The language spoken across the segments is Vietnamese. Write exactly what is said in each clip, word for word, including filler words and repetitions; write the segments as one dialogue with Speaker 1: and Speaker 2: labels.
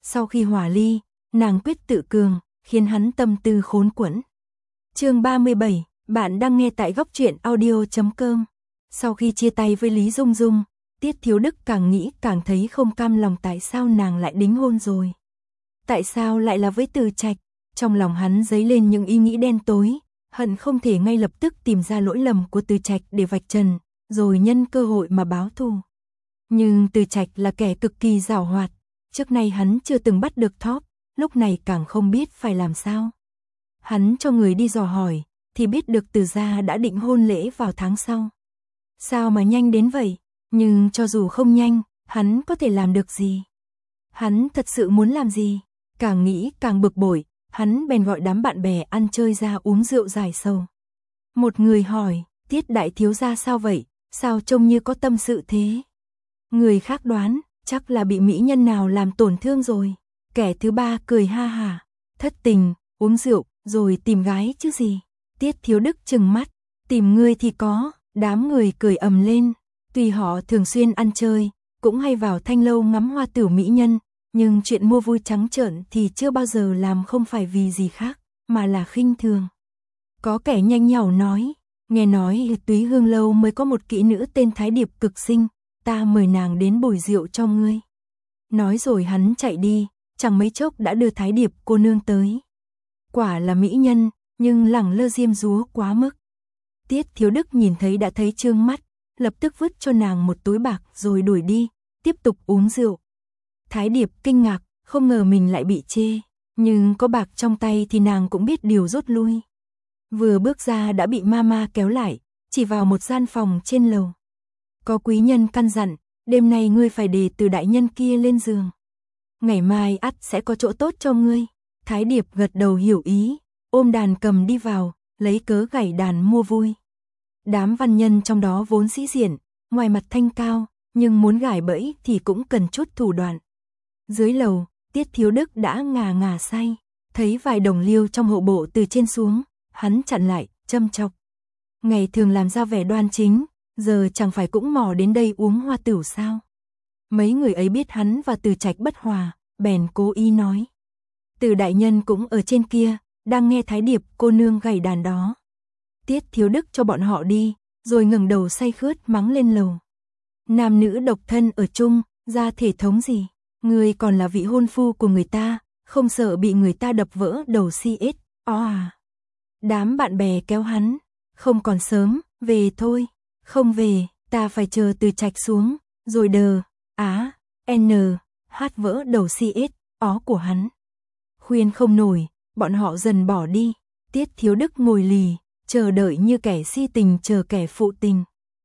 Speaker 1: Sau khi hòa ly, nàng quyết tự cường, khiến hắn tâm tư khốn quẫn. Chương ba mươi bảy, bạn đang nghe tại góc truyện audio chấm com. Sau khi chia tay với Lý Dung Dung, Tiết Thiếu Đức càng nghĩ càng thấy không cam lòng, tại sao nàng lại đính hôn rồi. Tại sao lại là với Từ Trạch? Trong lòng hắn dấy lên những ý nghĩ đen tối, hận không thể ngay lập tức tìm ra lỗi lầm của Từ Trạch để vạch trần, rồi nhân cơ hội mà báo thù. Nhưng Từ Trạch là kẻ cực kỳ giàu hoạt, trước nay hắn chưa từng bắt được thóp, lúc này càng không biết phải làm sao. Hắn cho người đi dò hỏi, thì biết được Từ gia đã định hôn lễ vào tháng sau. Sao mà nhanh đến vậy? Nhưng cho dù không nhanh, hắn có thể làm được gì? Hắn thật sự muốn làm gì? Càng nghĩ càng bực bội, hắn bèn gọi đám bạn bè ăn chơi ra uống rượu giải sầu. Một người hỏi, Tiết đại thiếu gia sao vậy? Sao trông như có tâm sự thế? Người khác đoán, chắc là bị mỹ nhân nào làm tổn thương rồi. Kẻ thứ ba cười ha hả, thất tình, uống rượu, rồi tìm gái chứ gì. Tiết Thiếu Đức trừng mắt, tìm ngươi thì có, đám người cười ầm lên. Tuy họ thường xuyên ăn chơi, cũng hay vào thanh lâu ngắm hoa tửu mỹ nhân, nhưng chuyện mua vui trắng trợn thì chưa bao giờ làm, không phải vì gì khác, mà là khinh thường. Có kẻ nhanh nhảu nói, nghe nói Túy Hương lâu mới có một kỹ nữ tên Thái Điệp cực xinh, ta mời nàng đến bồi rượu cho ngươi. Nói rồi hắn chạy đi, chẳng mấy chốc đã đưa Thái Điệp cô nương tới. Quả là mỹ nhân, nhưng lẳng lơ diêm dúa quá mức. Tiết Thiếu Đức nhìn thấy đã thấy trương mắt, lập tức vứt cho nàng một túi bạc rồi đuổi đi, tiếp tục uống rượu. Thái Điệp kinh ngạc, không ngờ mình lại bị chê, nhưng có bạc trong tay thì nàng cũng biết điều rút lui. Vừa bước ra đã bị mama kéo lại, chỉ vào một gian phòng trên lầu. Có quý nhân căn dặn, đêm nay ngươi phải để Từ đại nhân kia lên giường. Ngày mai ắt sẽ có chỗ tốt cho ngươi. Thái Điệp gật đầu hiểu ý, ôm đàn cầm đi vào, lấy cớ gảy đàn mua vui. Đám văn nhân trong đó vốn sĩ diện, ngoài mặt thanh cao, nhưng muốn gài bẫy thì cũng cần chút thủ đoạn. Dưới lầu, Tiết Thiếu Đức đã ngà ngà say, thấy vài đồng liêu trong hộ bộ từ trên xuống, hắn chặn lại, châm chọc. Ngày thường làm ra vẻ đoan chính, giờ chẳng phải cũng mò đến đây uống hoa tửu sao? Mấy người ấy biết hắn và Từ Trạch bất hòa, bèn cố ý nói. Từ đại nhân cũng ở trên kia, đang nghe Thái Điệp cô nương gảy đàn đó. Tiết Thiếu Đức cho bọn họ đi, rồi ngẩng đầu say khướt mắng lên lầu. Nam nữ độc thân ở chung, ra thể thống gì? Người còn là vị hôn phu của người ta, không sợ bị người ta đập vỡ đầu si ết, ó à. Đám bạn bè kéo hắn, không còn sớm, về thôi. Không về, ta phải chờ Từ Trạch xuống, rồi đờ, á, n, hát vỡ đầu si ết, ó của hắn. Khuyên không nổi, bọn họ dần bỏ đi. Tiết Thiếu Đức ngồi lì, chờ đợi như kẻ si tình chờ kẻ phụ tình.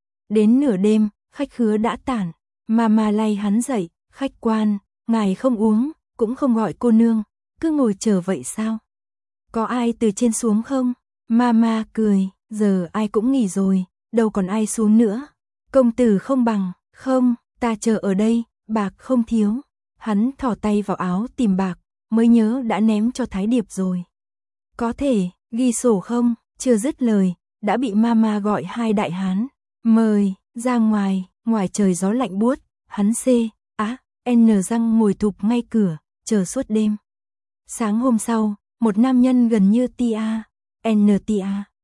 Speaker 1: Đến nửa đêm, khách khứa đã tản, mama lay hắn dậy, khách quan, ngài không uống, cũng không gọi cô nương, cứ ngồi chờ vậy sao? Có ai từ trên xuống không? Mama cười, giờ ai cũng nghỉ rồi, đâu còn ai xuống nữa. Công tử không bằng, không, ta chờ ở đây, bạc không thiếu. Hắn thò tay vào áo tìm bạc, mới nhớ đã ném cho Thái Điệp rồi. Có thể, ghi sổ không? Chưa dứt lời, đã bị mama gọi hai đại hán. Mời, ra ngoài, ngoài trời gió lạnh buốt, hắn xê, á, n răng ngồi thụp ngay cửa, chờ suốt đêm. Sáng hôm sau, một nam nhân gần như tia, n tia,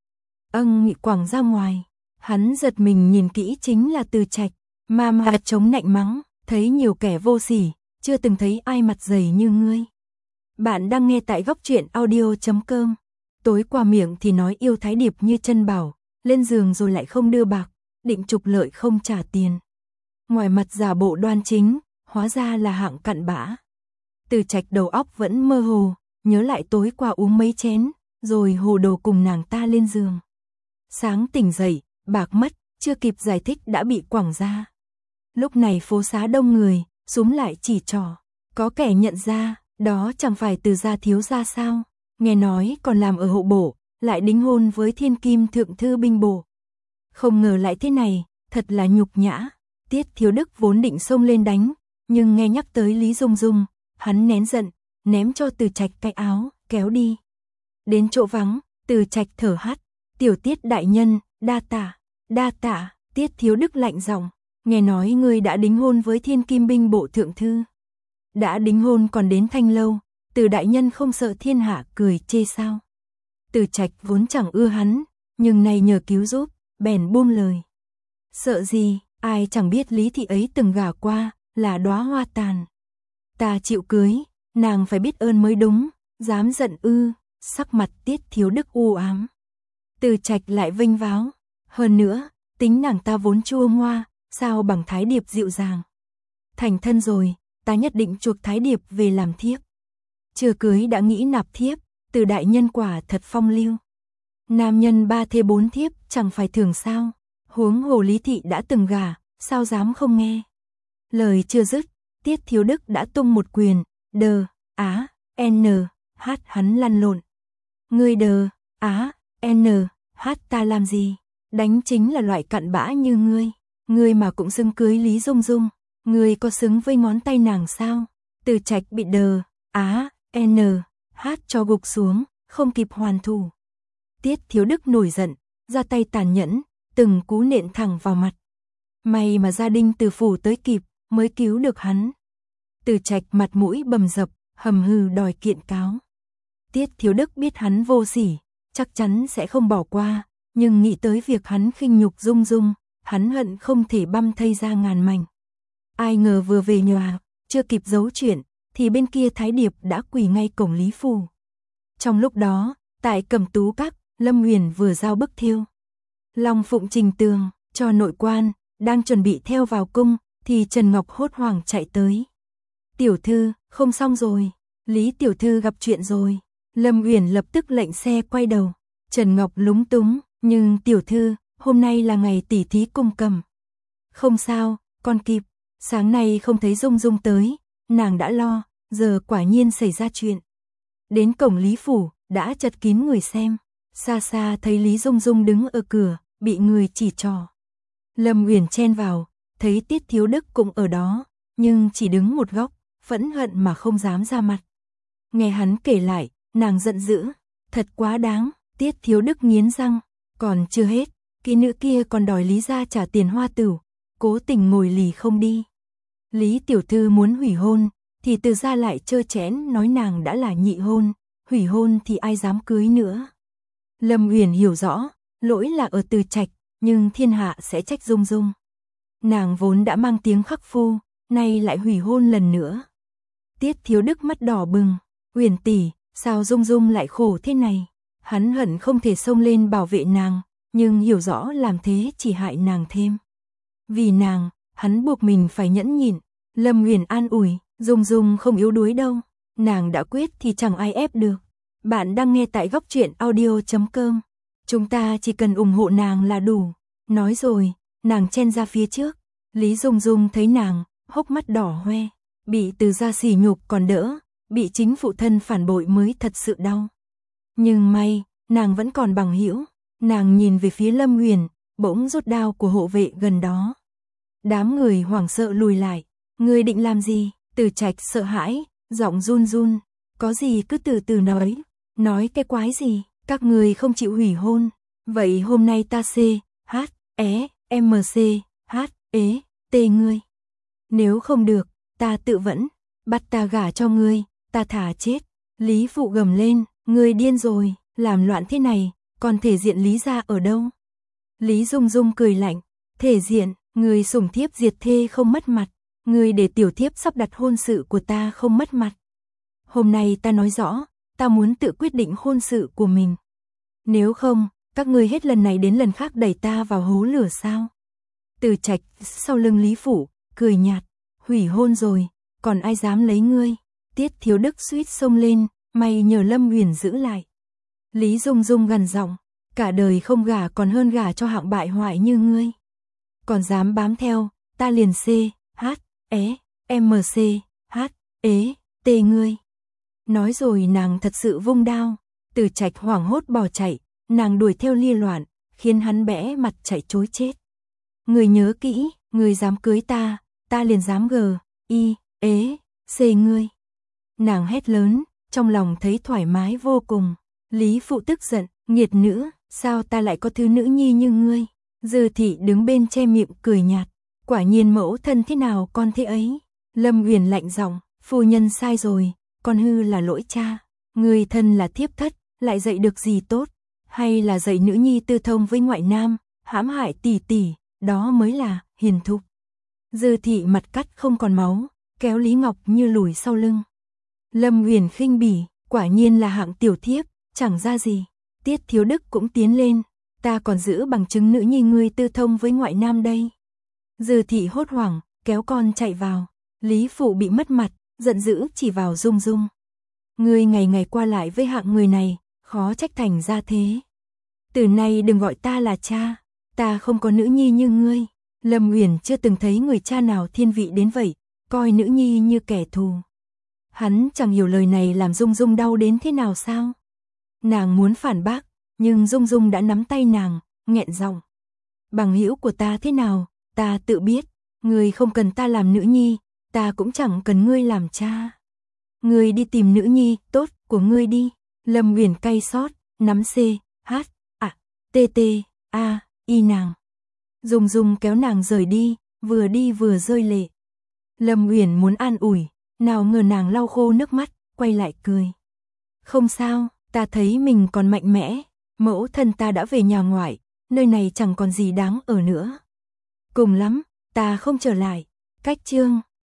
Speaker 1: âng nghị quẳng ra ngoài. Hắn giật mình nhìn kỹ chính là Từ Trạch, mama chống nạnh mắng, thấy nhiều kẻ vô sỉ, chưa từng thấy ai mặt dày như ngươi. Bạn đang nghe tại góc truyện audio chấm com. Tối qua miệng thì nói yêu Thái Điệp như chân bảo, lên giường rồi lại không đưa bạc, định trục lợi không trả tiền. Ngoài mặt giả bộ đoan chính, hóa ra là hạng cặn bã. Từ Trạch đầu óc vẫn mơ hồ, nhớ lại tối qua uống mấy chén, rồi hồ đồ cùng nàng ta lên giường. Sáng tỉnh dậy, bạc mất, chưa kịp giải thích đã bị quẳng ra. Lúc này phố xá đông người, xúm lại chỉ trỏ. Có kẻ nhận ra, đó chẳng phải Từ gia thiếu gia sao? Nghe nói còn làm ở hộ bộ, lại đính hôn với thiên kim thượng thư binh bộ. Không ngờ lại thế này, thật là nhục nhã. Tiết Thiếu Đức vốn định xông lên đánh, nhưng nghe nhắc tới Lý Dung Dung, hắn nén giận, ném cho Từ Trạch cái áo, kéo đi. Đến chỗ vắng, Từ Trạch thở hắt, tiểu Tiết đại nhân, đa tạ, đa tạ. Tiết Thiếu Đức lạnh giọng, nghe nói ngươi đã đính hôn với thiên kim binh bộ thượng thư. đã đính hôn còn đến thanh lâu, Từ đại nhân không sợ thiên hạ cười chê sao? Từ Trạch vốn chẳng ưa hắn, nhưng nay nhờ cứu giúp, bèn buông lời. Sợ gì, ai chẳng biết Lý thị ấy từng gả qua, là đóa hoa tàn. Ta chịu cưới, nàng phải biết ơn mới đúng, dám giận ư? Sắc mặt Tiết Thiếu Đức u ám. Từ Trạch lại vênh váo, hơn nữa, tính nàng ta vốn chua ngoa, sao bằng Thái Điệp dịu dàng. Thành thân rồi, ta nhất định chuộc Thái Điệp về làm thiếp. Chưa cưới đã nghĩ nạp thiếp, Từ đại nhân quả thật phong lưu. Nam nhân ba thê bốn thiếp chẳng phải thường sao? Huống hồ Lý thị đã từng gả, sao dám không nghe? Lời chưa dứt, Tiết Thiếu Đức đã tung một quyền, đờ, á, n, hát hắn lăn lộn. Ngươi đờ, á, n, hát ta làm gì? Đánh chính là loại cặn bã như ngươi. Ngươi mà cũng xứng cưới Lý Dung Dung, ngươi có xứng với ngón tay nàng sao? Từ Trạch bị đờ, á, n, hát cho gục xuống, không kịp hoàn thủ. Tiết Thiếu Đức nổi giận, ra tay tàn nhẫn, từng cú nện thẳng vào mặt. May mà gia đình Từ phủ tới kịp, mới cứu được hắn. Từ Trạch mặt mũi bầm dập, hầm hừ đòi kiện cáo. Tiết Thiếu Đức biết hắn vô sỉ, chắc chắn sẽ không bỏ qua, nhưng nghĩ tới việc hắn khinh nhục Dung Dung, hắn hận không thể băm thây ra ngàn mảnh. Ai ngờ vừa về nhà, chưa kịp giấu chuyện, thì bên kia Thái Điệp đã quỳ ngay cổng Lý phủ. Trong lúc đó, tại Cẩm Tú Các, Lâm Huyền vừa giao bức thiêu. Long Phụng trình tường, cho nội quan, đang chuẩn bị theo vào cung, thì Trần Ngọc hốt hoảng chạy tới. Tiểu thư, không xong rồi, Lý tiểu thư gặp chuyện rồi. Lâm Huyền lập tức lệnh xe quay đầu. Trần Ngọc lúng túng, nhưng tiểu thư, hôm nay là ngày tỉ thí cung cầm. Không sao, con kịp, sáng nay không thấy Dung Dung tới, nàng đã lo, giờ quả nhiên xảy ra chuyện. Đến cổng Lý phủ, đã chật kín người xem, xa xa thấy Lý Dung Dung đứng ở cửa, bị người chỉ trỏ. Lâm Huyền chen vào, thấy Tiết Thiếu Đức cũng ở đó, nhưng chỉ đứng một góc, phẫn hận mà không dám ra mặt. Nghe hắn kể lại, nàng giận dữ, thật quá đáng. Tiết Thiếu Đức nghiến răng, còn chưa hết, cái nữ kia còn đòi Lý gia trả tiền hoa tửu, cố tình ngồi lì không đi. Lý tiểu thư muốn hủy hôn, thì Từ gia lại trơ chẽn nói nàng đã là nhị hôn, hủy hôn thì ai dám cưới nữa. Lâm Huyền hiểu rõ, lỗi là ở Từ Trạch, nhưng thiên hạ sẽ trách Dung Dung. Nàng vốn đã mang tiếng khắc phu, nay lại hủy hôn lần nữa. Tiết Thiếu Đức mắt đỏ bừng, Huyền tỷ, sao Dung Dung lại khổ thế này? Hắn hận không thể xông lên bảo vệ nàng, nhưng hiểu rõ làm thế chỉ hại nàng thêm. Vì nàng, hắn buộc mình phải nhẫn nhịn. Lâm Huyền an ủi, Dung Dung không yếu đuối đâu, nàng đã quyết thì chẳng ai ép được. Bạn đang nghe tại góc truyện audio chấm com. Chúng ta chỉ cần ủng hộ nàng là đủ. Nói rồi, nàng chen ra phía trước. Lý Dung Dung thấy nàng, hốc mắt đỏ hoe, bị Từ gia sỉ nhục còn đỡ, bị chính phụ thân phản bội mới thật sự đau. Nhưng may, nàng vẫn còn bằng hữu. Nàng nhìn về phía Lâm Huyền, bỗng rút đao của hộ vệ gần đó. Đám người hoảng sợ lùi lại. Ngươi định làm gì? Từ Trạch sợ hãi, giọng run run. Có gì cứ từ từ nói. Nói cái quái gì? Các người không chịu hủy hôn. Vậy hôm nay ta C, H, E, M C, H, E, T ngươi. Nếu không được, ta tự vẫn. Bắt ta gả cho ngươi, ta thả chết. Lý Phụ gầm lên, ngươi điên rồi, làm loạn thế này, còn thể diện Lý gia ở đâu? Lý Dung Dung cười lạnh, thể diện, ngươi sủng thiếp diệt thê không mất mặt, ngươi để tiểu thiếp sắp đặt hôn sự của ta không mất mặt. Hôm nay ta nói rõ, ta muốn tự quyết định hôn sự của mình. Nếu không, các ngươi hết lần này đến lần khác đẩy ta vào hố lửa sao? Từ Trạch sau lưng Lý Phủ, cười nhạt, hủy hôn rồi, còn ai dám lấy ngươi? Tiết Thiếu Đức suýt xông lên, may nhờ Lâm Huyền giữ lại. Lý Dung Dung gằn giọng, cả đời không gả còn hơn gả cho hạng bại hoại như ngươi. Còn dám bám theo, ta liền C, H, E, M C, H, E, T ngươi. Nói rồi nàng thật sự vung đao. Từ Trạch hoảng hốt bỏ chạy, nàng đuổi theo lia loạn, khiến hắn bẽ mặt chạy trối chết. Người nhớ kỹ, người dám cưới ta, ta liền dám G, I, E, C ngươi. Nàng hét lớn, trong lòng thấy thoải mái vô cùng. Lý Phụ tức giận, nghiệt nữ, sao ta lại có thứ nữ nhi như ngươi? Dư thị đứng bên che miệng cười nhạt, quả nhiên mẫu thân thế nào con thế ấy. Lâm Huyền lạnh giọng, Phu nhân sai rồi, con hư là lỗi cha. Người thân là thiếp thất, lại dạy được gì tốt, hay là dạy nữ nhi tư thông với ngoại nam, hãm hại tỷ tỷ, đó mới là hiền thục. Dư thị mặt cắt không còn máu, kéo Lý Ngọc Như lùi sau lưng. Lâm Uyển khinh bỉ, quả nhiên là hạng tiểu thiếp, chẳng ra gì. Tiết Thiếu Đức cũng tiến lên, ta còn giữ bằng chứng nữ nhi ngươi tư thông với ngoại nam đây. Dư thị hốt hoảng, kéo con chạy vào. Lý phụ bị mất mặt, giận dữ chỉ vào Dung Dung. Ngươi ngày ngày qua lại với hạng người này, khó trách thành ra thế. Từ nay đừng gọi ta là cha, ta không có nữ nhi như ngươi. Lâm Uyển chưa từng thấy người cha nào thiên vị đến vậy, coi nữ nhi như kẻ thù. Hắn chẳng hiểu lời này làm Dung Dung đau đến thế nào sao. Nàng muốn phản bác, nhưng Dung Dung đã nắm tay nàng, nghẹn giọng. Bằng hữu của ta thế nào, ta tự biết, ngươi không cần ta làm nữ nhi, ta cũng chẳng cần ngươi làm cha. Ngươi đi tìm nữ nhi tốt của ngươi đi. Lâm Uyển cay xót, nắm C, H, A, T T, A, Y nàng. Dung Dung kéo nàng rời đi, vừa đi vừa rơi lệ. Lâm Uyển muốn an ủi, nào ngờ nàng lau khô nước mắt, quay lại cười. Không sao, ta thấy mình còn mạnh mẽ, mẫu thân ta đã về nhà ngoại, nơi này chẳng còn gì đáng ở nữa. Cùng lắm, ta không trở lại. Cách chương